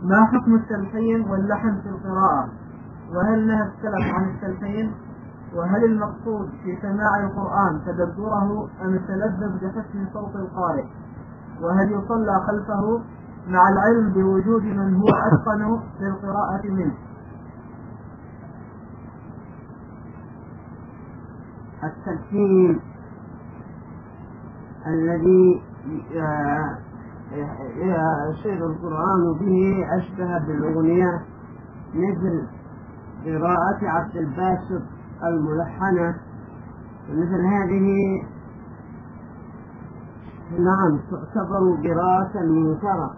ما حكم التلحين واللحن في القراءة؟ وهل نهى السلف عن التلحين؟ وهل المقصود في سماع القرآن تدبره أم التلذذ بحسن صوت القارئ؟ وهل يصلى خلفه مع العلم بوجود من هو أتقن للقراءة منه؟ التلحين الذي يصير القرآن به أشبه بالأغنية مثل قراءة عبد الباسط الملحنة، مثل هذه نعم تعتبر قراءة منكرة،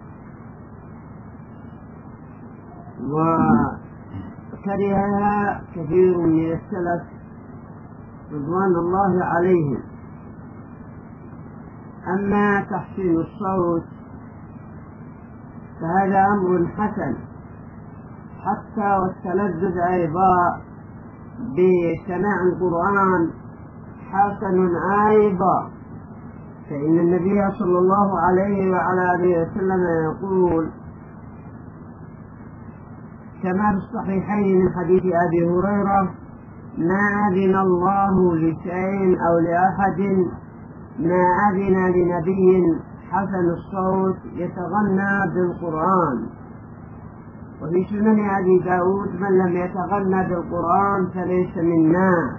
وكرهها كثير من السلف رضوان الله عليهم. أما تحسين الصوت فهذا أمر حسن، حتى والتلذذ أيضا بسماع القرآن حسن أيضا، فإن النبي صلى الله عليه وعلى آله وسلم يقول كما في الصحيحين من حديث أبي هريرة: ما أذن الله لشيء أو لأحد ما أذن لنبي حسن الصوت يتغنى بالقرآن. وفي سنن أبي داود: من لم يتغنى بالقرآن فليس منا.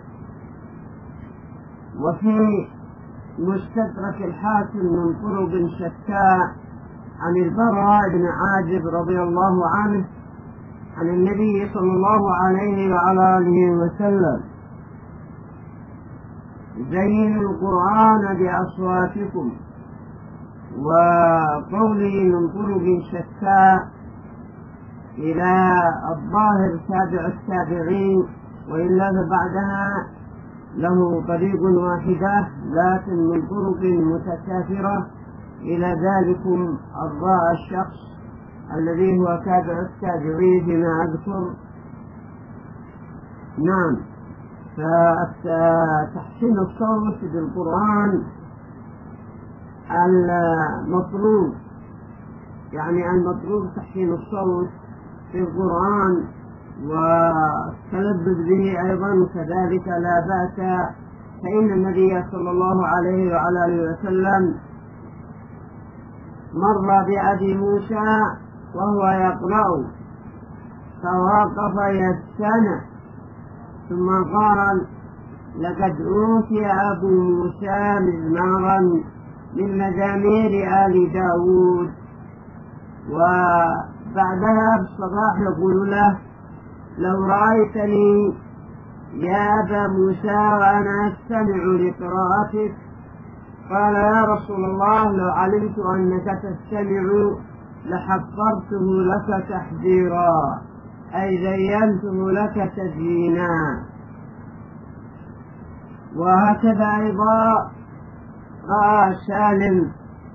وفي مستدرك الحاكم من طرق شتى عن البراء بن عازب رضي الله عنه عن النبي صلى الله عليه وعلى آله وسلم: زينوا القرآن بأصواتكم. وقوله من طرق شتى إلى الظاهر تابع التابعين، وإلا فبعدها له طريق واحدة لكن من طرق متكاثرة إلى ذلكم الراء الشخص الذي هو تابع التابعين فيما أذكر. نعم، فتحسين الصوت بالقرآن المطلوب، يعني المطلوب تحسين الصوت في القرآن والتلذذ به أيضا كذلك لا بأس، فإن النبي صلى الله عليه وعلى آله وسلم مر بأبي موسى وهو يقرأ فوقف يستمع ثم قال: لقد أوتي أبو موسى مزمارا من مزامير آل داود. وبعدها بالصباح يقول له: لو رأيتني يا أبا موسى وأنا أستمع لقراءتك. قال: يا رسول الله لو علمت أنك تستمع لحضرته لك تحذيرا، أي زينته لك تزيينا. وهكذا أيضا رأى سالم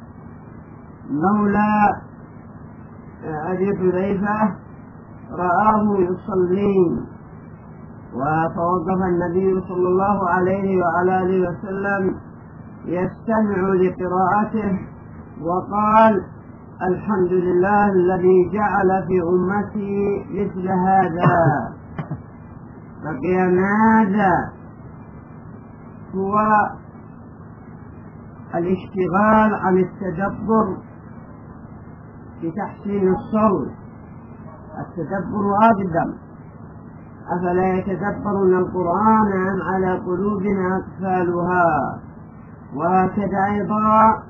مولى أبي حذيفة رآه يصلي، وتوقف النبي صلى الله عليه وعلى آله وسلم يستمع لقراءته وقال: الحمد لله الذي جعل في أمتي مثل هذا. بقي ماذا؟ هو الاشتغال عن التدبر في تحسين الصوت. التدبر أقدم: أفلا يتدبرون القرآن أم على قلوب أقفالها. وهكذا أيضا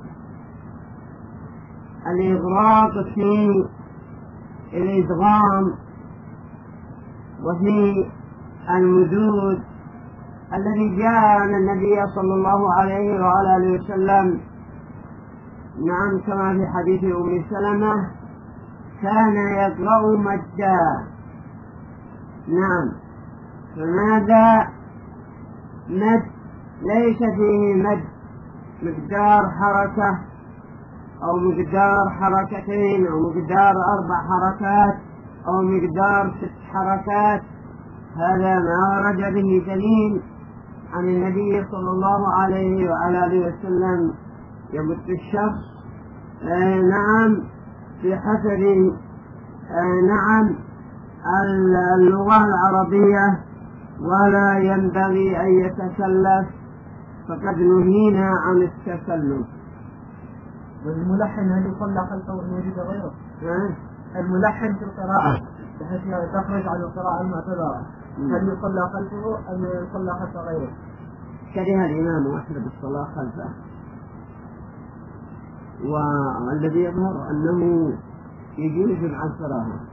الإغراق في الإدغام وفي المدود الذي جاء عن النبي صلى الله عليه وعلى آله وسلم. نعم، كما في حديث أم سلمة: كان يقرأ مدا. نعم، فماذا مد؟ ليس فيه مد مقدار حركة أو مقدار حركتين أو مقدار 4 حركات أو مقدار 6 حركات. هذا ما ورد به دليل عن النبي صلى الله عليه وعلى آله وسلم. يمد الشخص نعم بحسب نعم اللغة العربية ولا ينبغي أن يتكلف، فقد نهينا عن التكلف. والملحن هل يصلى خلفه أن يجد غيره؟ الملحن في القراءة بحيث تخرج عن القراءة المعتبرة هل يصلى خلفه أم يصلى خلف غيره؟ كره الإمام أحمد الصلاة خلفه، والذي يظهر أنه يجوز عن صلاته.